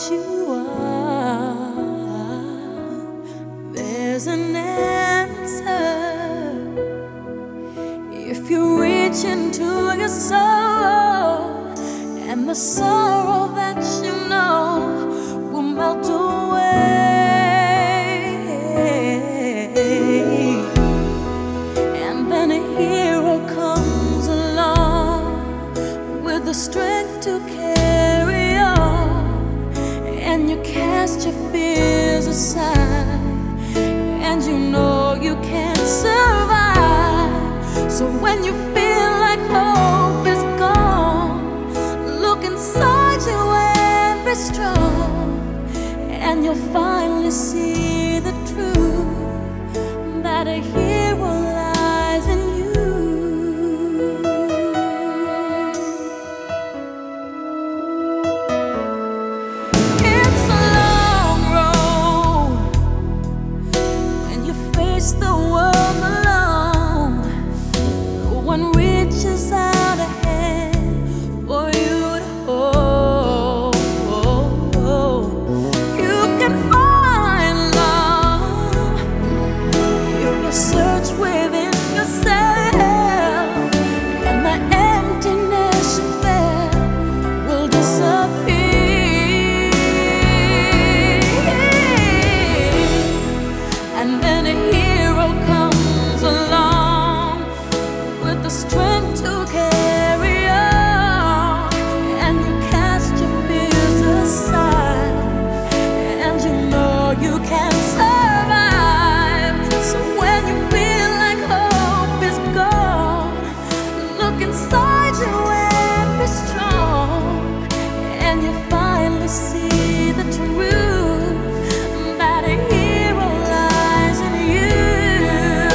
you are, there's an answer. If you reach into your soul, and the sorrow that you know will melt away, and then a hero comes along with the strength to carry on, and you cast your fears aside, and you know you can't survive. So when you feel like hope is gone, look inside you and be strong, and you'll finally see the truth that a hero lies in you. It's a long road when you face the world alone. No one reaches out a hand for you to hold. You can find love if you search within yourself, and the emptiness you felt will disappear. And then a hero comes along with the strength to carry on, and you cast your fears aside, and you know you can survive. So when you feel like hope is gone, look inside you and be strong, and you finally see the truth that a hero lies in you.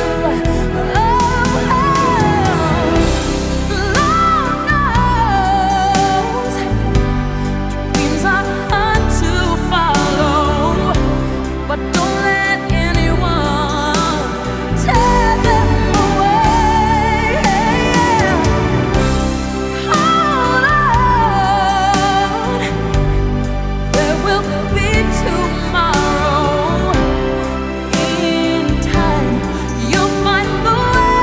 Lord knows dreams are hard to follow, but don't let anyone tear them away. Hold on, there will be tomorrow. In time, you'll find the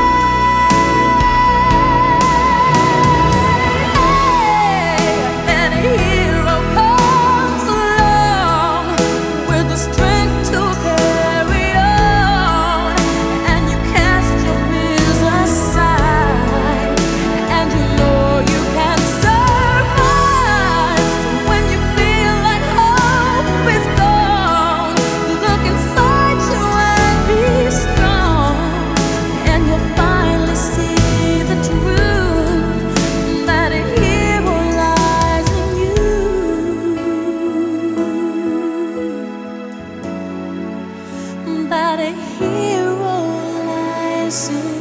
way. And a hero comes along with the strength to carry on, and you cast your fears aside, and you know you can survive. So when you feel like hope is gone, look inside you and be strong, and you'll finally see the truth that a hero lies in you. That a hero lies in you.